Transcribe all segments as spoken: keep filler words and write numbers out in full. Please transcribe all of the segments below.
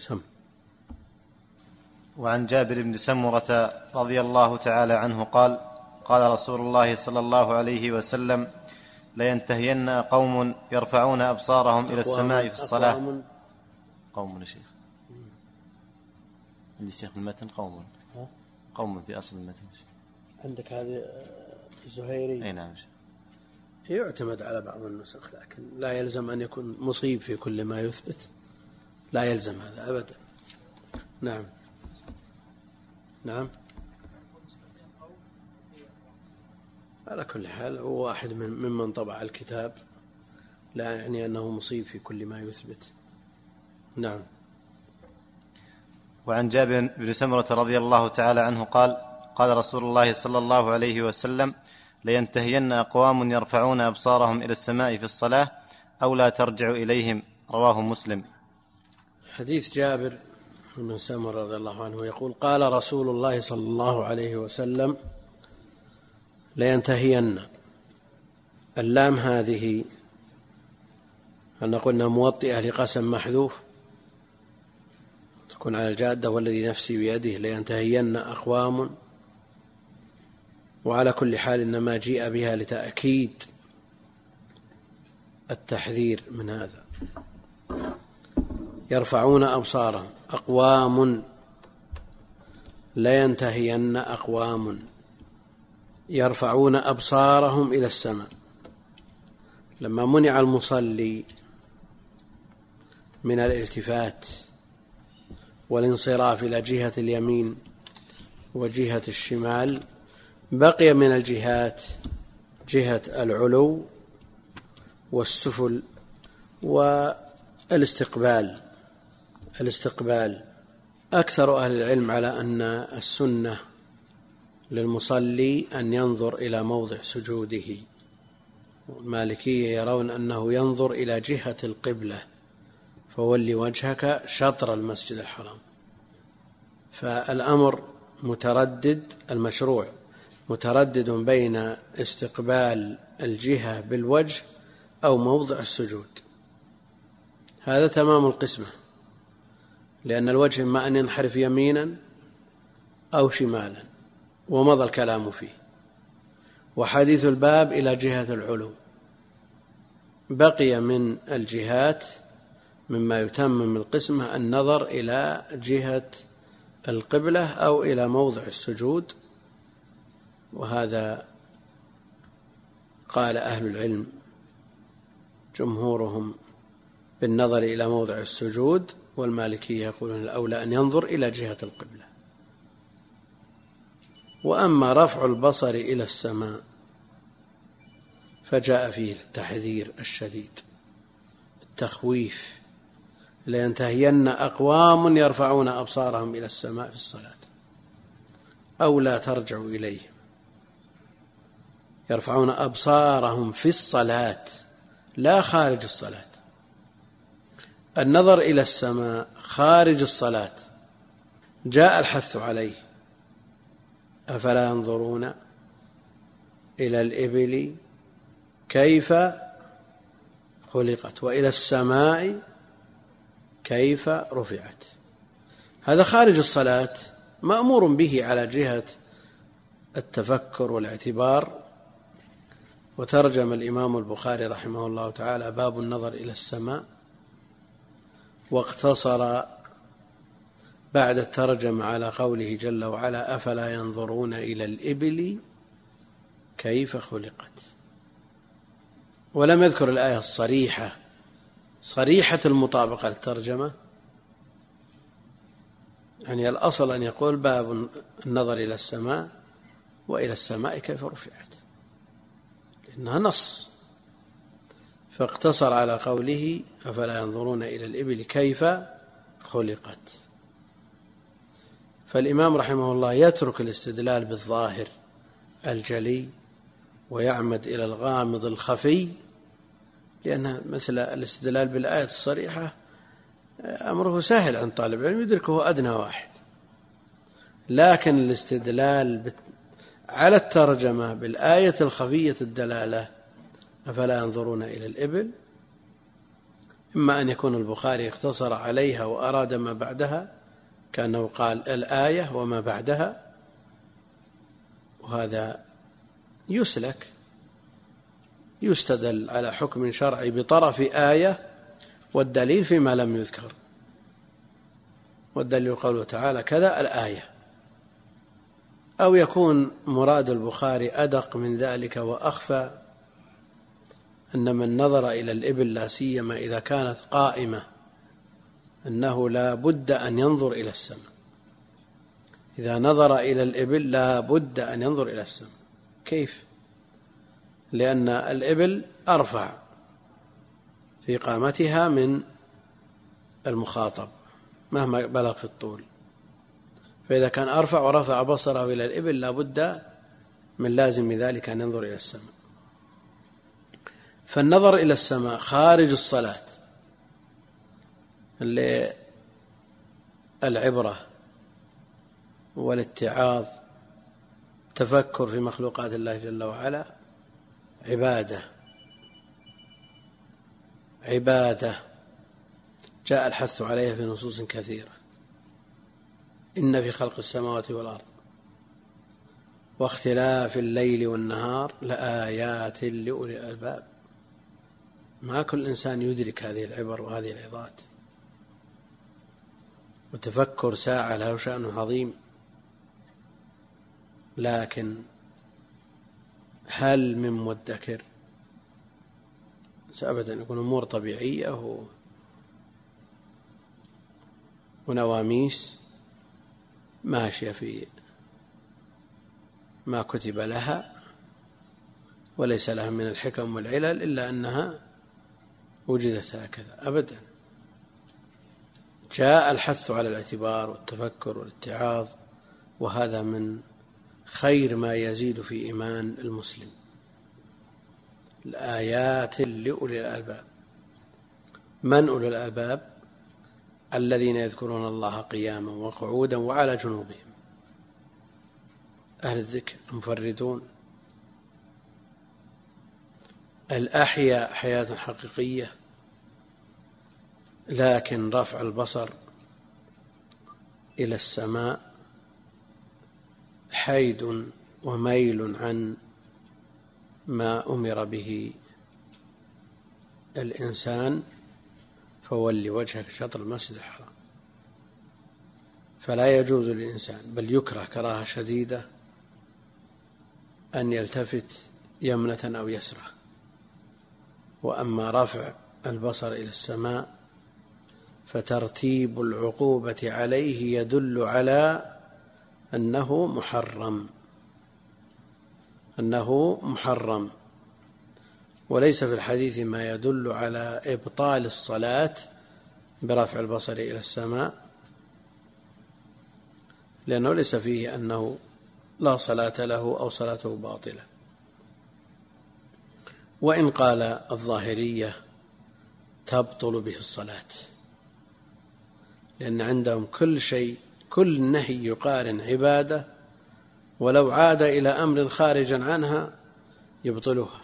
سم. وعن جابر بن سمرة رضي الله تعالى عنه قال قال رسول الله صلى الله عليه وسلم لينتهين قوم يرفعون أبصارهم إلى السماء في الصلاة. أقوام قوم يا شيخ عندي شيخ المتن قوم قوم في أصل المتن. عندك هذه الزهيري؟ أي نعم. يعتمد على بعض النسخ لكن لا يلزم أن يكون مصيب في كل ما يثبت، لا يلزم هذا أبدا. نعم نعم. على كل حال هو واحد من ممن طبع الكتاب، لا يعني أنه مصيب في كل ما يثبت. نعم. وعن جابر بن سمرة رضي الله تعالى عنه قال قال رسول الله صلى الله عليه وسلم لينتهين أقوام يرفعون أبصارهم إلى السماء في الصلاة أو لا ترجع إليهم. رواه مسلم. حديث جابر بن سمرة رضي الله عنه يقول قال رسول الله صلى الله عليه وسلم لينتهين. اللام هذه أن قلنا موطئة لقسم محذوف تكون على الجادة والذي نفسي بيده لينتهين أقوام، وعلى كل حال إنما جيء بها لتأكيد التحذير من هذا. يرفعون أبصارهم أقوام لينتهين أقوام يرفعون أبصارهم إلى السماء. لما منع المصلي من الالتفات والانصراف إلى جهة اليمين وجهة الشمال بقي من الجهات جهة العلو والسفل والاستقبال. الاستقبال أكثر أهل العلم على أن السنة للمصلي أن ينظر إلى موضع سجوده. المالكية يرون أنه ينظر إلى جهة القبلة فولي وجهك شطر المسجد الحرام. فالأمر متردد، المشروع متردد بين استقبال الجهة بالوجه أو موضع السجود. هذا تمام القسمة، لأن الوجه إما أن ينحرف يمينا أو شمالا ومضى الكلام فيه. وحديث الباب إلى جهة العلو بقي من الجهات مما يتمم القسمة النظر إلى جهة القبلة أو إلى موضع السجود. وهذا قال أهل العلم جمهورهم بالنظر إلى موضع السجود، والمالكية يقولون الأولى أن ينظر إلى جهة القبلة. وأما رفع البصر إلى السماء فجاء فيه التحذير الشديد، التخويف. لينتهين أقوام يرفعون أبصارهم إلى السماء في الصلاة أو لا ترجعوا إليهم. يرفعون أبصارهم في الصلاة لا خارج الصلاة. النظر إلى السماء خارج الصلاة جاء الحث عليه. أفلا ينظرون إلى الإبل كيف خلقت وإلى السماء كيف رفعت. هذا خارج الصلاة مأمور به على جهة التفكر والاعتبار. وترجم الإمام البخاري رحمه الله تعالى باب النظر إلى السماء، واقتصر بعد الترجمة على قوله جل وعلا أفلا ينظرون إلى الإبل كيف خلقت، ولم يذكر الآية الصريحة صريحة المطابقة للترجمة. يعني الأصل أن يقول باب النظر إلى السماء وإلى السماء كيف رفعت، لأنها نص. فاقتصر على قوله أفلا ينظرون إلى الإبل كيف خلقت. فالإمام رحمه الله يترك الاستدلال بالظاهر الجلي ويعمد إلى الغامض الخفي، لأن مثل الاستدلال بالآية الصريحة أمره سهل عن طالب العلم يدركه أدنى واحد. لكن الاستدلال على الترجمة بالآية الخفية الدلالة أفلا ينظرون إلى الإبل إما أن يكون البخاري اقتصر عليها وأراد ما بعدها كأنه قال الآية وما بعدها، وهذا يسلك، يستدل على حكم شرعي بطرف آية والدليل فيما لم يذكر، والدليل قوله تعالى كذا الآية. أو يكون مراد البخاري أدق من ذلك وأخفى، أن من نظر إلى الإبل لا سيما إذا كانت قائمة أنه لا بد أن ينظر إلى السماء، إذا نظر إلى الإبل لا بد أن ينظر إلى السماء. كيف؟ لأن الإبل أرفع في قامتها من المخاطب مهما بلغ في الطول، فإذا كان أرفع ورفع بصره إلى الإبل لا بد من لازم ذلك أن ينظر إلى السماء. فالنظر إلى السماء خارج الصلاة للعبرة والاتعاظ، تفكر في مخلوقات الله جل وعلا، عبادة عبادة جاء الحث عليها في نصوص كثيرة: إن في خلق السماوات والأرض واختلاف الليل والنهار لآيات لأولي الألباب. ما كل إنسان يدرك هذه العبر وهذه العظات، وتفكر ساعة له شأن عظيم، لكن هل من مدكر؟ أبدا، يكون أمور طبيعية ونواميس ماشية في ما كتب لها، وليس لها من الحكم والعلل إلا أنها وجدت هكذا. أبدا، جاء الحث على الاعتبار والتفكر والاتعاظ، وهذا من خير ما يزيد في إيمان المسلم. الآيات لأولي الألباب. من أولي الألباب؟ الذين يذكرون الله قياما وقعودا وعلى جنوبهم، أهل الذكر، المفردون، الأحياء حياة حقيقية، لكن رفع البصر إلى السماء حيد وميل عن ما أمر به الإنسان، فول وجهك شطر المسجد الحرام. فلا يجوز للإنسان، بل يكره كراهة شديدة، أن يلتفت يمنة أو يسرة. وأما رفع البصر إلى السماء فترتيب العقوبة عليه يدل على أنه محرم، أنه محرم، وليس في الحديث ما يدل على إبطال الصلاة برفع البصر إلى السماء، لأنه ليس فيه أنه لا صلاة له أو صلاته باطلة. وإن قال الظاهرية تبطل به الصلاة، لأن عندهم كل شيء، كل نهي يقارن عبادة، ولو عاد إلى أمر خارج عنها يبطلها.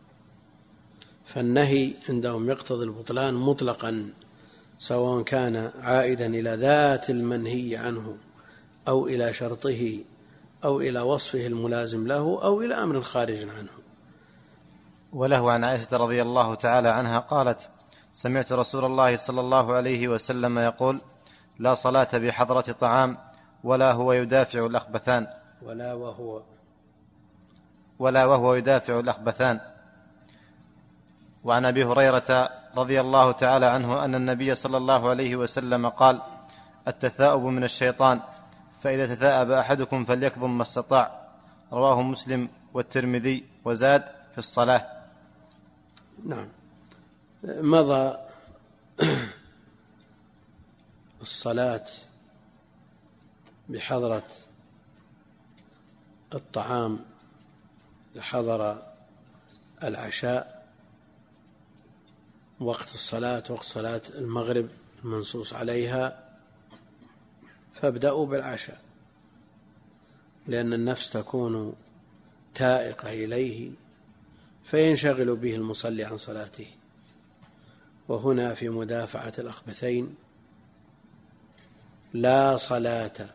فالنهي عندهم يقتضي البطلان مطلقا، سواء كان عائدا إلى ذات المنهي عنه أو إلى شرطه أو إلى وصفه الملازم له أو إلى أمر خارج عنه. وله عن عائشة رضي الله تعالى عنها قالت: سمعت رسول الله صلى الله عليه وسلم يقول: لا صلاة بحضرة طعام ولا هو يدافع الأخبثان ولا وهو ولا وهو يدافع الأخبثان. وعن أبي هريرة رضي الله تعالى عنه أن النبي صلى الله عليه وسلم قال: التثاؤب من الشيطان، فإذا تثاءب أحدكم فليكظم ما استطاع. رواه مسلم والترمذي، وزاد في الصلاة. نعم. مضى الصلاة بحضرة الطعام، حضر العشاء، وقت الصلاة وقت صلاة المغرب المنصوص عليها، فابدأوا بالعشاء، لأن النفس تكون تائقة إليه فينشغل به المصلي عن صلاته. وهنا في مدافعة الأخبثين لا صلاة،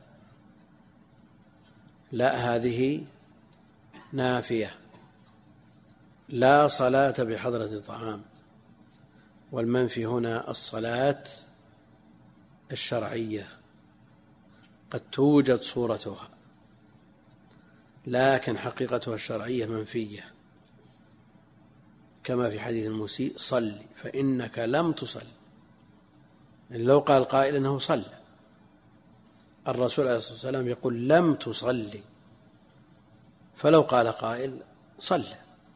لا هذه نافية، لا صلاة بحضرة طعام، والمنفي هنا الصلاة الشرعية قد توجد صورتها لكن حقيقتها الشرعية منفية، كما في حديث المسيء صل فإنك لم تصل. لو قال قائل إنه صلى، الرسول عليه الصلاة والسلام يقول لم تصلي، فلو قال قائل صلى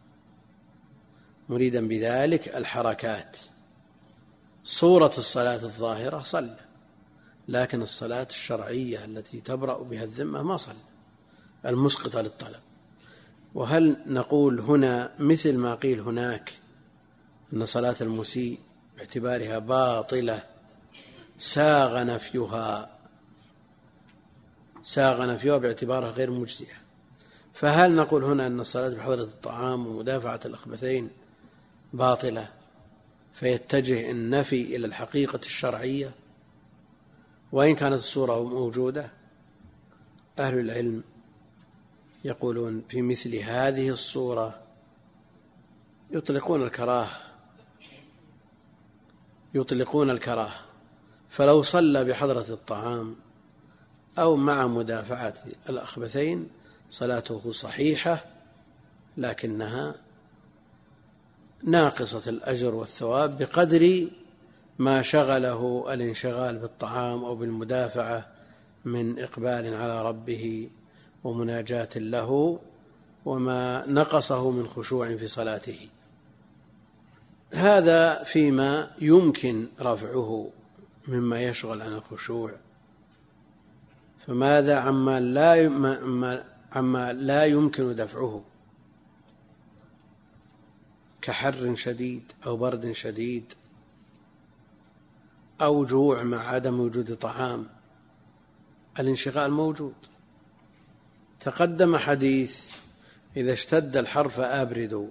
مريدا بذلك الحركات، صورة الصلاة الظاهرة صلى، لكن الصلاة الشرعية التي تبرأ بها الذمة ما صلى، المسقطة للطلب. وهل نقول هنا مثل ما قيل هناك أن صلاة المسيء باعتبارها باطلة ساغ نفيها ساغ نفيها باعتبارها غير مجزئة، فهل نقول هنا أن الصلاة بحضرة الطعام ومدافعة الأخبثين باطلة فيتجه النفي إلى الحقيقة الشرعية وإن كانت الصورة موجودة؟ أهل العلم يقولون في مثل هذه الصورة يطلقون الكراهة يطلقون الكراهة فلو صلى بحضرة الطعام أو مع مدافعة الأخبثين صلاته صحيحة، لكنها ناقصة الأجر والثواب بقدر ما شغله الانشغال بالطعام أو بالمدافعة من إقبال على ربه ومناجاة له، وما نقصه من خشوع في صلاته. هذا فيما يمكن رفعه مما يشغل عن الخشوع، فماذا عما لا عما لا يمكن دفعه كحر شديد أو برد شديد أو جوع مع عدم وجود طعام؟ الانشغال موجود. تقدم حديث إذا اشتد الحر فأبردوا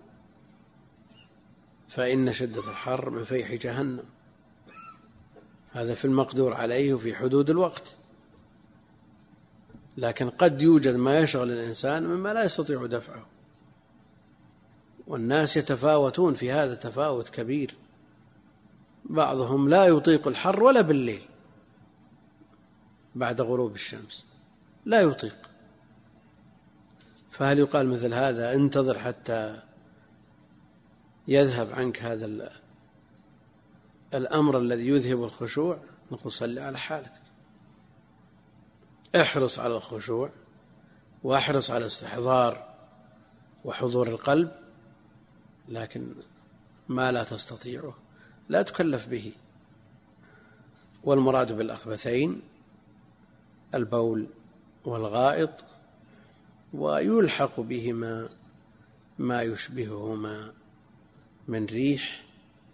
فإن شدة الحر من فيح جهنم، هذا في المقدور عليه في حدود الوقت، لكن قد يوجد ما يشغل الإنسان مما لا يستطيع دفعه، والناس يتفاوتون في هذا تفاوت كبير، بعضهم لا يطيق الحر ولا بالليل بعد غروب الشمس لا يطيق، فهل يقال مثل هذا انتظر حتى يذهب عنك هذا الأمر الذي يذهب الخشوع؟ نقول صل على حالتك، احرص على الخشوع واحرص على استحضار وحضور القلب، لكن ما لا تستطيعه لا تكلف به. والمراد بالأخبثين البول والغائط، ويلحق بهما ما يشبههما من ريح.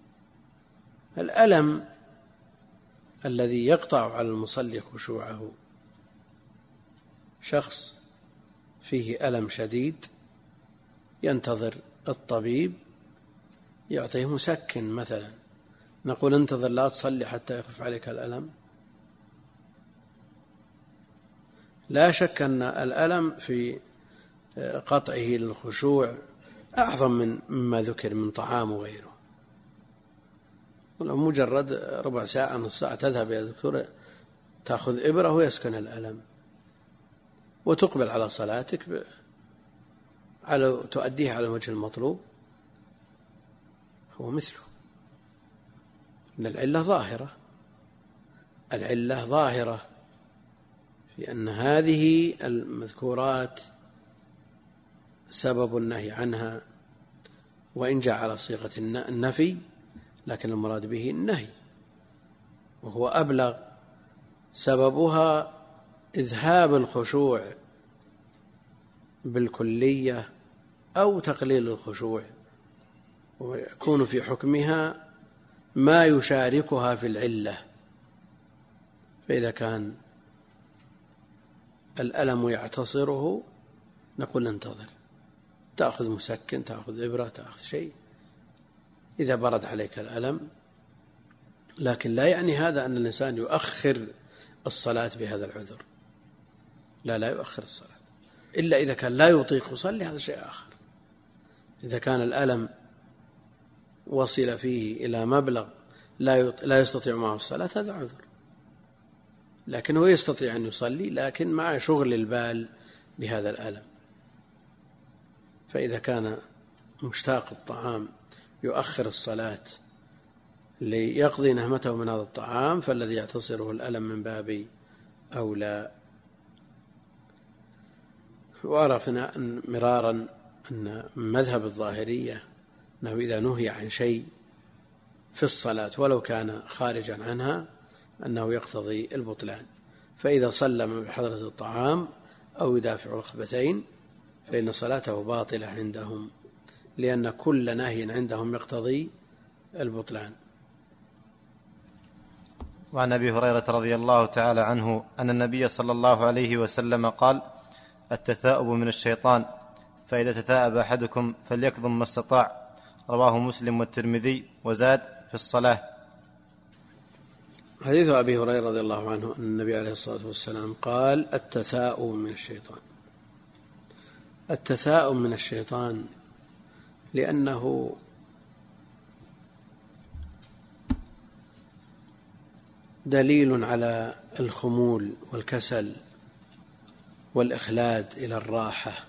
الألم الذي يقطع على المصلي خشوعه، شخص فيه ألم شديد ينتظر الطبيب يعطيه مسكن مثلا، نقول انتظر لا تصلي حتى يخف عليك الألم؟ لا شك أن الألم في قطعه للخشوع أعظم من مما ذكر من طعام وغيره. مجرد ربع ساعة نص ساعة تذهب يا دكتور تأخذ إبرة ويسكن الألم وتقبل على صلاتك على تؤديها على وجه المطلوب، هو مثله. إن العلة ظاهرة العلة ظاهرة في أن هذه المذكورات سبب النهي عنها، وإن جاء على صيغة النفي لكن المراد به النهي، وهو أبلغ. سببها إذهاب الخشوع بالكلية أو تقليل الخشوع، ويكون في حكمها ما يشاركها في العلة. فإذا كان الألم يعتصره نقول انتظر، تأخذ مسكن، تأخذ إبرة، تأخذ شيء. إذا برد عليك الألم لكن لا يعني هذا أن الإنسان يؤخر الصلاة بهذا العذر، لا لا يؤخر الصلاة إلا إذا كان لا يطيق يصلي، هذا شيء آخر. إذا كان الألم وصل فيه إلى مبلغ لا يستطيع معه الصلاة هذا عذر، لكن هو يستطيع أن يصلي لكن مع شغل البال بهذا الألم. فإذا كان مشتاق الطعام يؤخر الصلاة ليقضي نهمته من هذا الطعام، فالذي يعتصره الألم من باب أولى. وعرفنا أن مرارا أن مذهب الظاهرية أنه إذا نهي عن شيء في الصلاة ولو كان خارجا عنها أنه يقتضي البطلان، فإذا سلم بحضرة الطعام أو يدافع ركبتين فإن صلاته باطلة عندهم، لأن كل نهي عندهم يقتضي البطلان. وعن أبي هريرة رضي الله تعالى عنه أن النبي صلى الله عليه وسلم قال: التثاؤب من الشيطان، فإذا تثاءب أحدكم فليكظم ما استطاع. رواه مسلم والترمذي، وزاد: في الصلاة. حديث أبي هريرة رضي الله عنه أن النبي عليه الصلاة والسلام قال: التثاؤب من الشيطان. التثاؤب من الشيطان لأنه دليل على الخمول والكسل والإخلاد إلى الراحة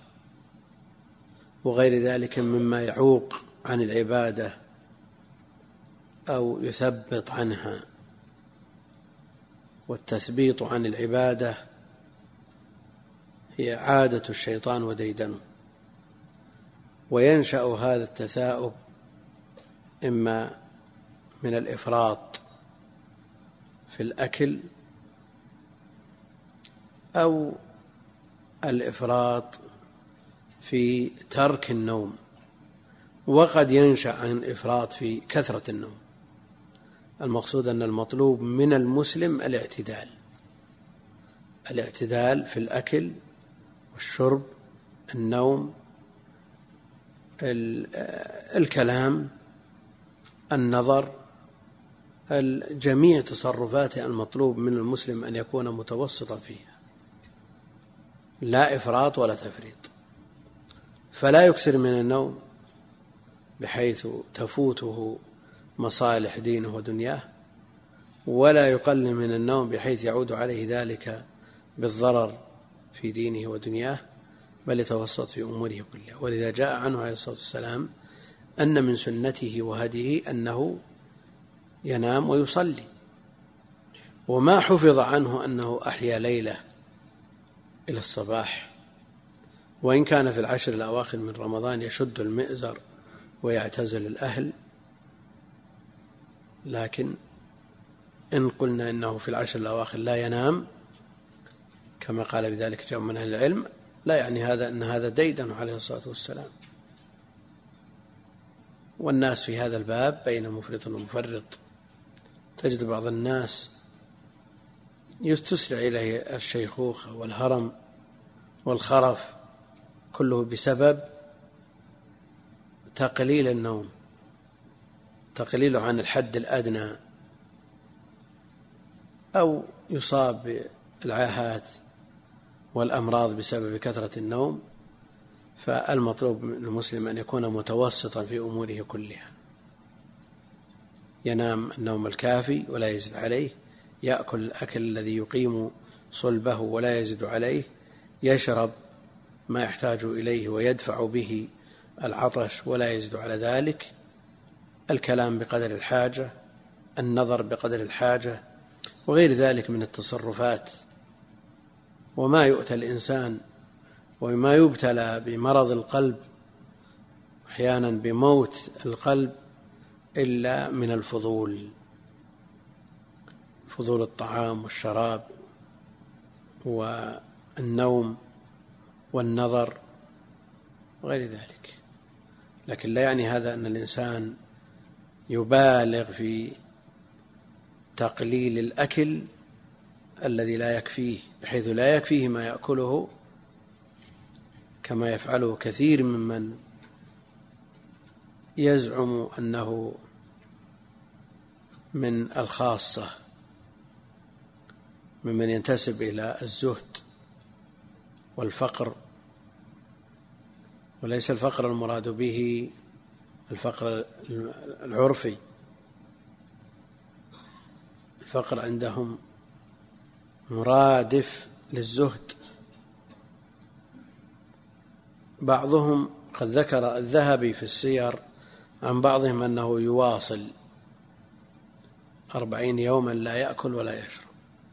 وغير ذلك مما يعوق عن العبادة أو يثبط عنها. والتثبيط عن العبادة هي عادة الشيطان وديدنه، وينشأ هذا التثاؤب إما من الإفراط في الأكل أو الإفراط في ترك النوم، وقد ينشأ عن إفراط في كثرة النوم. المقصود أن المطلوب من المسلم الاعتدال، الاعتدال في الأكل والشرب، النوم، الكلام، النظر، جميع تصرفاته المطلوب من المسلم أن يكون متوسطا فيها، لا إفراط ولا تفريط. فلا يكثر من النوم بحيث تفوته مصالح دينه ودنياه، ولا يقلل من النوم بحيث يعود عليه ذلك بالضرر في دينه ودنياه، بل يتوسط في أموره كلها. ولذا جاء عنه عليه الصلاة والسلام أن من سنته وهديه أنه ينام ويصلي، وما حفظ عنه أنه أحيا ليلة إلى الصباح، وإن كان في العشر الأواخر من رمضان يشد المئزر ويعتزل الأهل، لكن إن قلنا إنه في العشر الأواخر لا ينام كما قال بذلك جمع من أهل العلم، لا يعني هذا أن هذا ديدن عليه الصلاة والسلام. والناس في هذا الباب بين مفرط ومفرط. تجد بعض الناس يستسرع إليه الشيخوخة والهرم والخرف كله بسبب تقليل النوم، تقليله عن الحد الأدنى، أو يصاب بالعاهات والأمراض بسبب كثرة النوم. فالمطلوب من المسلم أن يكون متوسطا في أموره كلها، ينام النوم الكافي ولا يزيد عليه، يأكل الأكل الذي يقيم صلبه ولا يزيد عليه، يشرب ما يحتاج إليه ويدفع به العطش ولا يزيد على ذلك، الكلام بقدر الحاجة، النظر بقدر الحاجة، وغير ذلك من التصرفات. وما يؤتى الإنسان وما يبتلى بمرض القلب أحيانا بموت القلب إلا من الفضول، فضول الطعام والشراب والنوم والنظر وغير ذلك. لكن لا يعني هذا أن الإنسان يبالغ في تقليل الأكل الذي لا يكفيه، بحيث لا يكفيه ما يأكله كما يفعله كثير ممن يزعم أنه من الخاصة ممن ينتسب إلى الزهد والفقر، وليس الفقر المراد به الفقر العرفي. الفقر عندهم مرادف للزهد. بعضهم قد ذكر الذهبي في السير عن بعضهم أنه يواصل أربعين يوما لا يأكل ولا يشرب،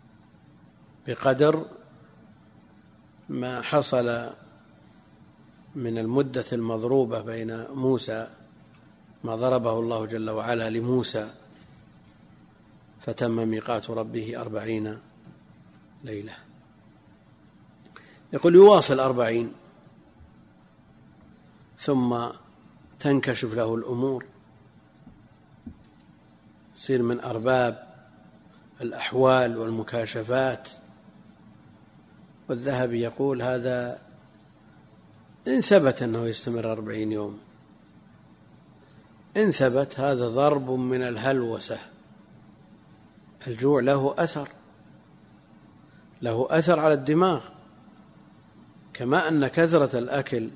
بقدر ما حصل من المدة المضروبة بين موسى، ما ضربه الله جل وعلا لموسى فتم ميقات ربه أربعين ليلة. يقول يواصل أربعين ثم تنكشف له الأمور، يصير من أرباب الأحوال والمكاشفات. والذهبي يقول هذا إن ثبت أنه يستمر أربعين يوم، إن ثبت هذا ضرب من الهلوسة. الجوع له أثر، له أثر على الدماغ، كما أن كثرة الأكل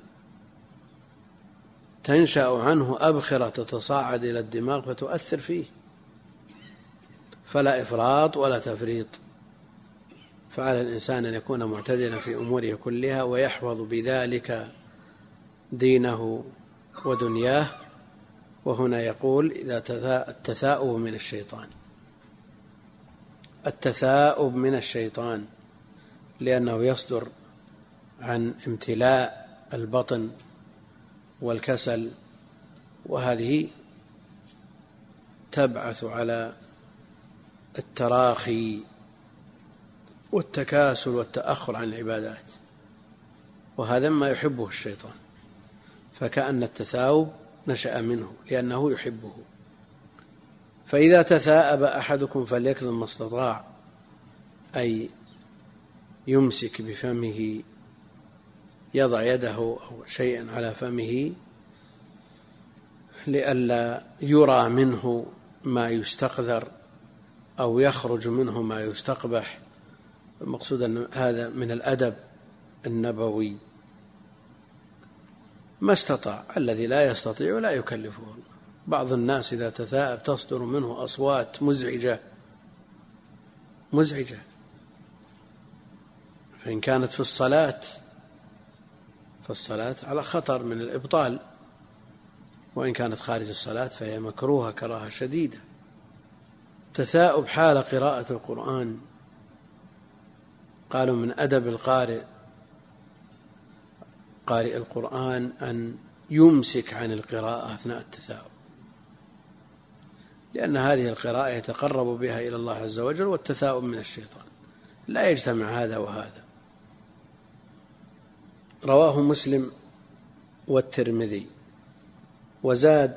تنشأ عنه أبخرة تتصاعد إلى الدماغ فتؤثر فيه، فلا إفراط ولا تفريط. فعلى الإنسان أن يكون معتدلا في أموره كلها ويحفظ بذلك دينه ودنياه. وهنا يقول إذا التثاؤب من الشيطان، التثاؤب من الشيطان لأنه يصدر عن امتلاء البطن والكسل، وهذه تبعث على التراخي والتكاسل والتأخر عن العبادات، وهذا ما يحبه الشيطان. فكأن التثاؤب نشأ منه لأنه يحبه. فإذا تثاءب أحدكم فليكظم ما استطاع، أي يمسك بفمه، يضع يده أو شيئا على فمه لئلا يرى منه ما يستقذر أو يخرج منه ما يستقبح. المقصود أن هذا من الأدب النبوي. ما استطاع، الذي لا يستطيع لا يكلفه. بعض الناس إذا تثاءب تصدر منه أصوات مزعجة مزعجة فإن كانت في الصلاة فالصلاة على خطر من الإبطال، وإن كانت خارج الصلاة فهي مكروهة كراهة شديدة. تثاؤب حال قراءة القرآن، قالوا من أدب القارئ قارئ القرآن أن يمسك عن القراءة أثناء التثاؤب، لأن هذه القراءة يتقرب بها إلى الله عز وجل، والتثاؤب من الشيطان، لا يجتمع هذا وهذا. رواه مسلم والترمذي. وزاد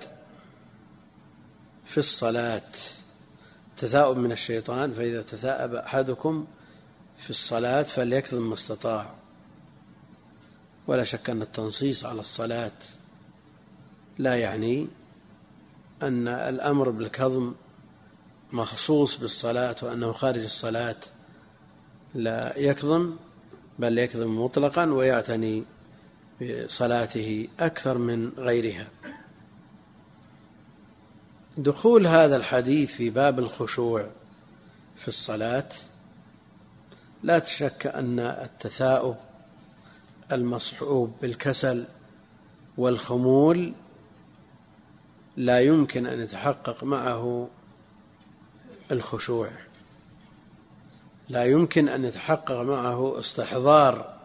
في الصلاة تثاؤب من الشيطان، فإذا تثاءب أحدكم في الصلاة فليكظم ما استطاع. ولا شك أن التنصيص على الصلاة لا يعني أن الأمر بالكظم مخصوص بالصلاة، وأنه خارج الصلاة لا يكظم، بل يكظم مطلقا ويعتني بصلاته أكثر من غيرها. دخول هذا الحديث في باب الخشوع في الصلاة لا شك أن التثاؤب المصحوب بالكسل والخمول لا يمكن أن يتحقق معه الخشوع، لا يمكن أن يتحقق معه استحضار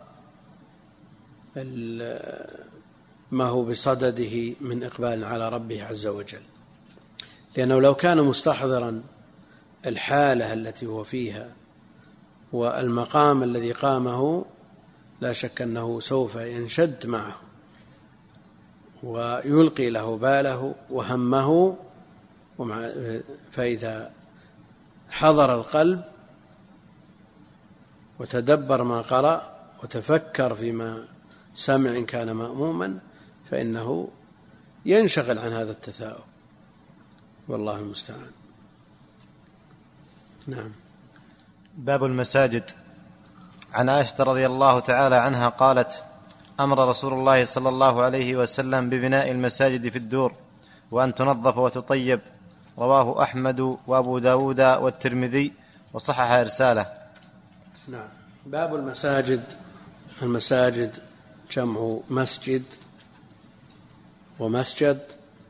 ما هو بصدده من إقبال على ربه عز وجل. لأنه لو كان مستحضرا الحالة التي هو فيها والمقام الذي قامه لا شك أنه سوف ينشد معه ويلقي له باله وهمه. فإذا حضر القلب وتدبر ما قرأ وتفكر فيما سمع إن كان مأموما فإنه ينشغل عن هذا التثاؤب، والله المستعان. نعم. باب المساجد. عن عائشة رضي الله تعالى عنها قالت: أمر رسول الله صلى الله عليه وسلم ببناء المساجد في الدور وأن تنظف وتطيب. رواه أحمد وأبو داود والترمذي وصحح إرساله. نعم. باب المساجد. المساجد جمع مسجد ومسجد،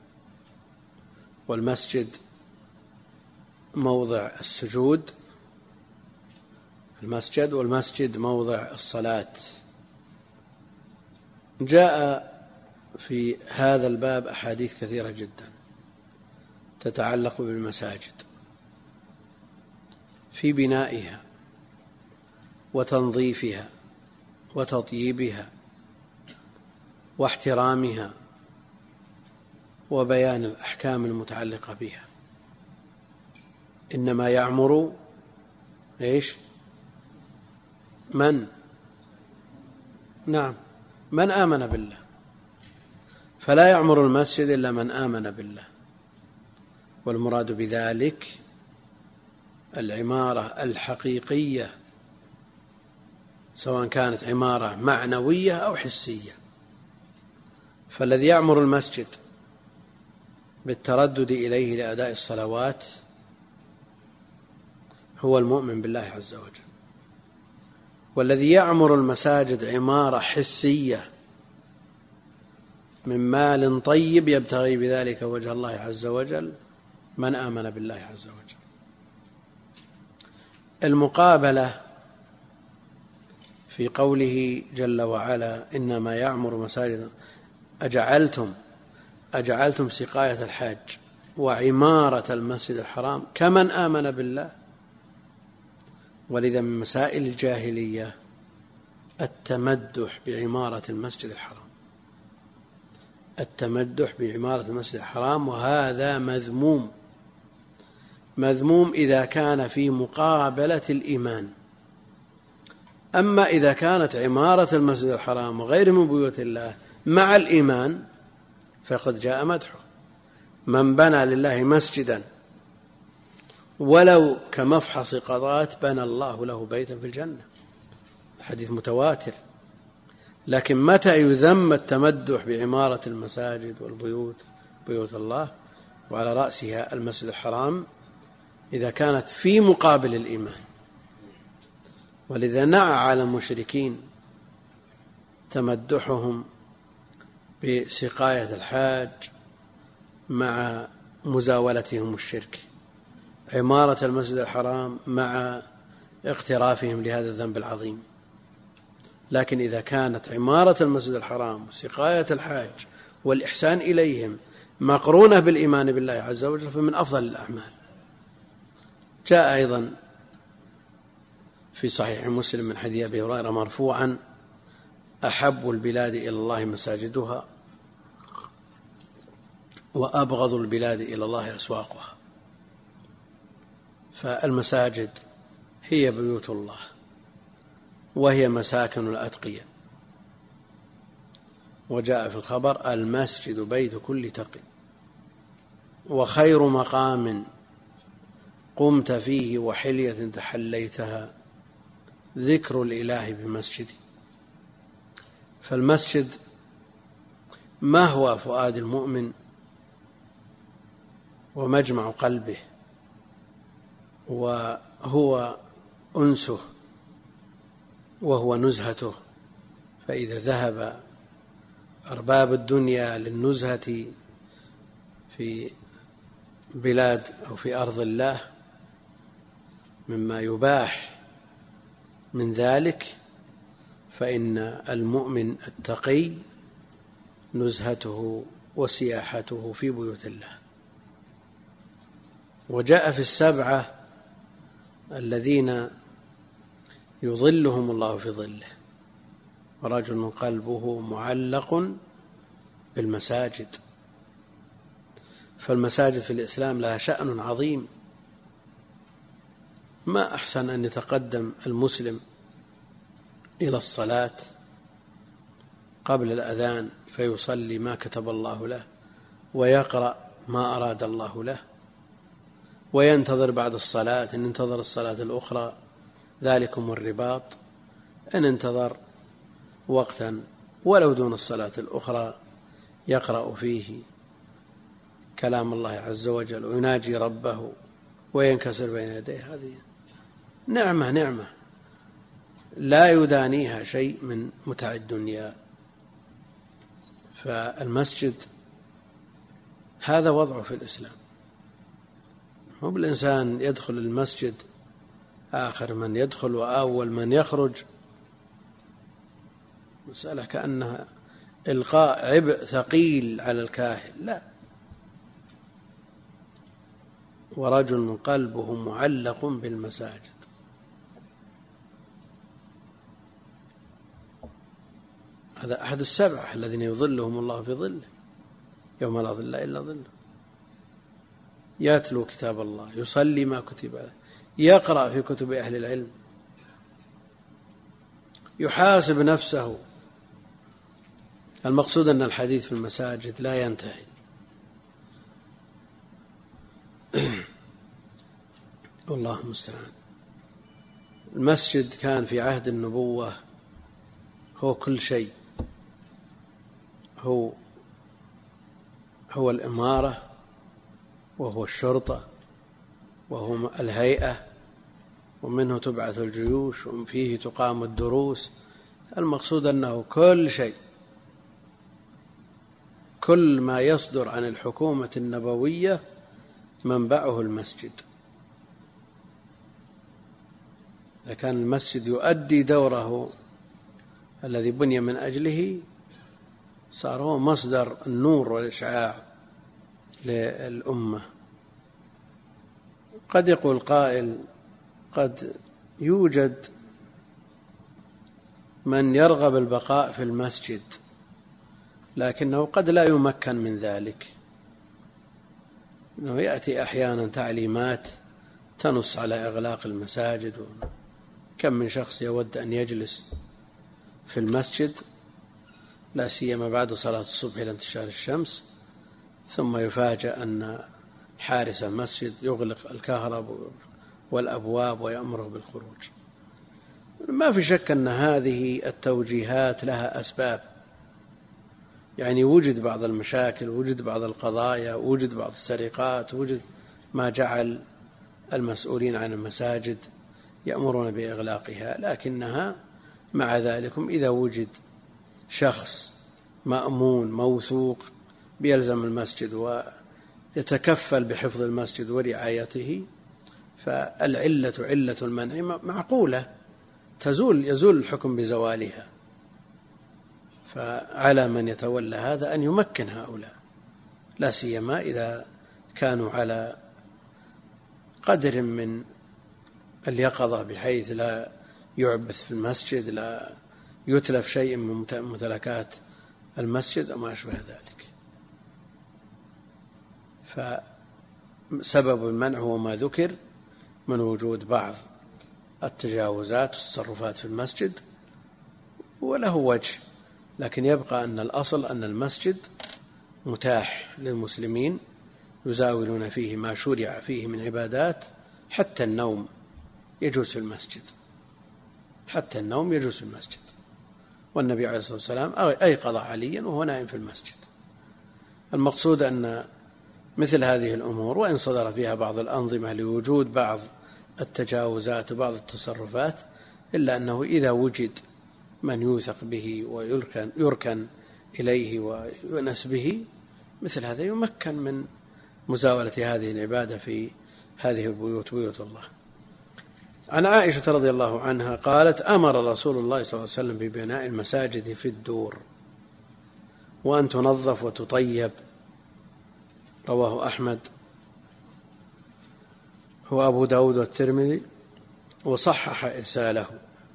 والمسجد موضع السجود، المسجد والمسجد موضع الصلاة. جاء في هذا الباب أحاديث كثيرة جدا تتعلق بالمساجد في بنائها وتنظيفها وتطييبها واحترامها وبيان الأحكام المتعلقة بها. إنما يعمر إيش؟ من؟ نعم، من آمن بالله، فلا يعمر المسجد إلا من آمن بالله، والمراد بذلك العمارة الحقيقية، سواء كانت عمارة معنوية أو حسية. فالذي يعمر المسجد بالتردد إليه لأداء الصلوات هو المؤمن بالله عز وجل، والذي يعمر المساجد عمارة حسية من مال طيب يبتغي بذلك وجه الله عز وجل من آمن بالله عز وجل. المقابلة في قوله جل وعلا: إنما يعمر مساجد أجعلتم أجعلتم سقاية الحاج وعمارة المسجد الحرام كمن آمن بالله. ولذا من مسائل الجاهلية التمدح بعمارة المسجد الحرام، التمدح بعمارة المسجد الحرام، وهذا مذموم، مذموم إذا كان في مقابلة الإيمان. أما إذا كانت عمارة المسجد الحرام وغير من بيوت الله مع الإيمان فقد جاء مدحه: من بنى لله مسجدا ولو كمفحص قضات بنى الله له بيتا في الجنة، حديث متواتر. لكن متى يذم التمدح بعمارة المساجد والبيوت، بيوت الله، وعلى رأسها المسجد الحرام، إذا كانت في مقابل الإيمان. ولذا نعى على المشركين تمدحهم بسقاية الحاج مع مزاولتهم الشرك، عمارة المسجد الحرام مع اقترافهم لهذا الذنب العظيم. لكن إذا كانت عمارة المسجد الحرام وسقاية الحاج والإحسان إليهم مقرونة بالإيمان بالله عز وجل فمن أفضل الأعمال. جاء أيضا في صحيح مسلم من حديث أبي هريرة مرفوعا: أحب البلاد إلى الله مساجدها وأبغض البلاد إلى الله أسواقها. فالمساجد هي بيوت الله وهي مساكن الأتقياء. وجاء في الخبر: المسجد بيت كل تقي، وخير مقام قمت فيه وحلية تحليتها ذكر الإله بمسجدي. فالمسجد ما هو فؤاد المؤمن ومجمع قلبه، وهو أنسه وهو نزهته. فإذا ذهب أرباب الدنيا للنزهة في بلاد أو في أرض الله مما يباح من ذلك، فإن المؤمن التقي نزهته وسياحته في بيوت الله. وجاء في السبعة الذين يظلهم الله في ظله: ورجل قلبه معلق بالمساجد. فالمساجد في الإسلام لها شأن عظيم. ما أحسن أن يتقدم المسلم إلى الصلاة قبل الأذان فيصلي ما كتب الله له ويقرأ ما أراد الله له، وينتظر بعد الصلاة، إن انتظر الصلاة الأخرى ذلكم الرباط، إن انتظر وقتا ولو دون الصلاة الأخرى يقرأ فيه كلام الله عز وجل ويناجي ربه وينكسر بين يديه، هذه نعمة نعمة لا يدانيها شيء من متاع الدنيا. فالمسجد هذا وضعه في الإسلام، مو بالإنسان يدخل المسجد آخر من يدخل وأول من يخرج، مسألة كأنها إلقاء عبء ثقيل على الكاهل، لا. ورجل قلبه معلق بالمساجد، هذا أحد السبعة الذين يظلهم الله في ظله يوم لا ظل إلا ظله. يتلو كتاب الله، يصلي ما كتب له، يقرأ في كتب أهل العلم، يحاسب نفسه. المقصود أن الحديث في المساجد لا ينتهي. والله المستعان. المسجد كان في عهد النبوة هو كل شيء، هو هو الإمارة، وهو الشرطة، وهو الهيئة، ومنه تبعث الجيوش، وفيه تقام الدروس. المقصود أنه كل شيء، كل ما يصدر عن الحكومة النبوية منبعه المسجد. إذا كان المسجد يؤدي دوره الذي بني من أجله، صار هو مصدر النور والإشعاع للأمة. قد يقول قائل قد يوجد من يرغب البقاء في المسجد لكنه قد لا يمكن من ذلك، إنه يأتي أحيانا تعليمات تنص على إغلاق المساجد. كم من شخص يود أن يجلس في المسجد لا سيما بعد صلاة الصبح إلى انتشار الشمس، ثم يفاجأ أن حارس المسجد يغلق الكهرباء والأبواب ويأمره بالخروج. ما في شك أن هذه التوجيهات لها أسباب، يعني وجد بعض المشاكل، وجد بعض القضايا، وجد بعض السرقات، وجد ما جعل المسؤولين عن المساجد يأمرون بإغلاقها. لكنها مع ذلك إذا وجد شخص مأمون موثوق بيلزم المسجد ويتكفل بحفظ المسجد ورعايته، فالعلة علة المنع معقولة، تزول يزول الحكم بزوالها. فعلى من يتولى هذا أن يمكن هؤلاء، لا سيما إذا كانوا على قدر من اليقظة بحيث لا يعبث في المسجد، لا يتلف شيء من ممتلكات المسجد وما أشبه ذلك. فسبب المنع هو ما ذكر من وجود بعض التجاوزات والتصرفات في المسجد، وله وجه، لكن يبقى أن الأصل أن المسجد متاح للمسلمين يزاولون فيه ما شرع فيه من عبادات. حتى النوم يجوز في المسجد، حتى النوم يجوز في المسجد، والنبي عليه الصلاة والسلام أيقظ عليا وهو نائم في المسجد. المقصود أن مثل هذه الأمور وإن صدر فيها بعض الأنظمة لوجود بعض التجاوزات وبعض التصرفات، إلا أنه إذا وجد من يوثق به ويركن يركن إليه ويؤنس به، مثل هذا يمكن من مزاولة هذه العبادة في هذه البيوت، بيوت الله. عن عائشة رضي الله عنها قالت: أمر رسول الله صلى الله عليه وسلم ببناء المساجد في الدور وأن تنظف وتطيب. رواه أحمد وأبو داود والترمذي، وصحح إرساله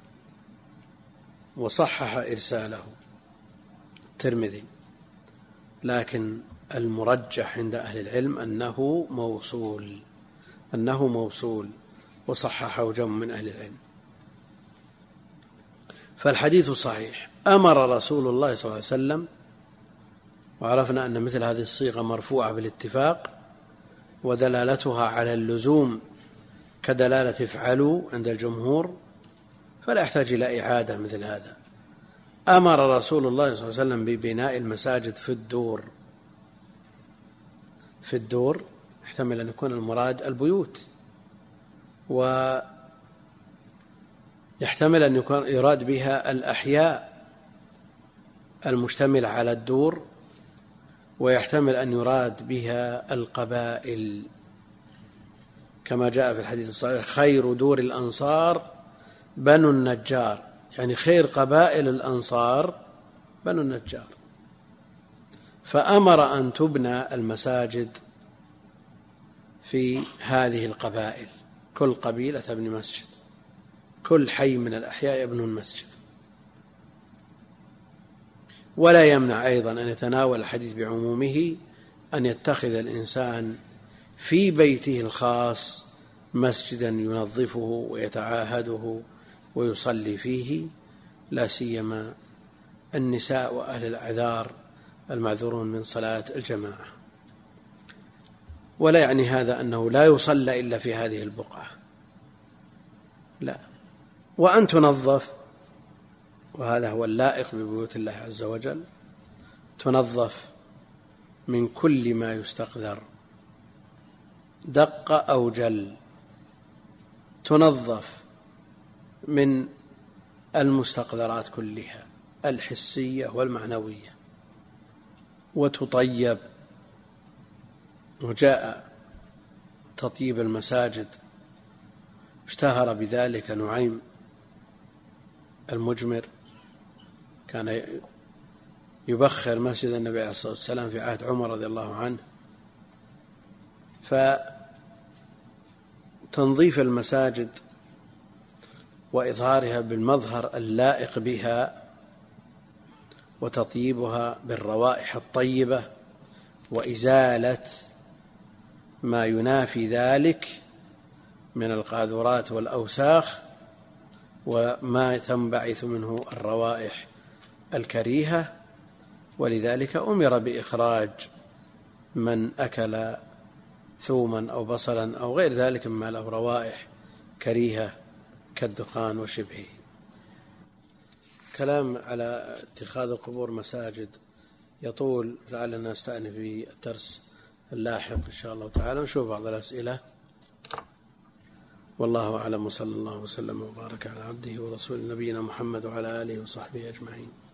وصحح إرساله الترمذي، لكن المرجح عند أهل العلم أنه موصول أنه موصول وصححه جمع من أهل العلم. فالحديث صحيح. أمر رسول الله صلى الله عليه وسلم، وعرفنا أن مثل هذه الصيغة مرفوعة بالاتفاق، ودلالتها على اللزوم كدلالة افعلوا عند الجمهور فلا يحتاج إلى إعادة مثل هذا. أمر رسول الله صلى الله عليه وسلم ببناء المساجد في الدور. في الدور يحتمل أن يكون المراد البيوت، ويحتمل أن يكون يراد بها الأحياء المشتملة على الدور، ويحتمل أن يراد بها القبائل كما جاء في الحديث الصحيح: خير دور الأنصار بنو النجار، يعني خير قبائل الأنصار بنو النجار. فأمر أن تبنى المساجد في هذه القبائل، كل قبيلة تبني مسجد، كل حي من الأحياء يبنون المسجد. ولا يمنع أيضا أن يتناول الحديث بعمومه أن يتخذ الإنسان في بيته الخاص مسجدا ينظفه ويتعاهده ويصلي فيه، لا سيما النساء وأهل الأعذار المعذورون من صلاة الجماعة. ولا يعني هذا أنه لا يصلى إلا في هذه البقعة، لا. وأن تنظف، وهذا هو اللائق ببيوت الله عز وجل، تنظف من كل ما يستقذر دق أو جل، تنظف من المستقذرات كلها الحسية والمعنوية، وتطيب. وجاء تطيب المساجد اشتهر بذلك نعيم المجمر، كان يبخر مسجد النبي عليه الصلاة والسلام في عهد عمر رضي الله عنه. فتنظيف المساجد وإظهارها بالمظهر اللائق بها وتطيبها بالروائح الطيبة وإزالة ما ينافي ذلك من القاذورات والأوساخ وما تنبعث منه الروائح الكريهة. ولذلك أمر بإخراج من أكل ثوما أو بصلا أو غير ذلك مما له روائح كريهة كالدخان وشبهه. كلام على اتخاذ القبور مساجد يطول، لعلنا نستأنف في الدرس اللاحق إن شاء الله تعالى. نشوف بعض الأسئلة. والله أعلم، وصلى الله وسلم وبارك على عبده ورسوله نبينا محمد وعلى آله وصحبه أجمعين.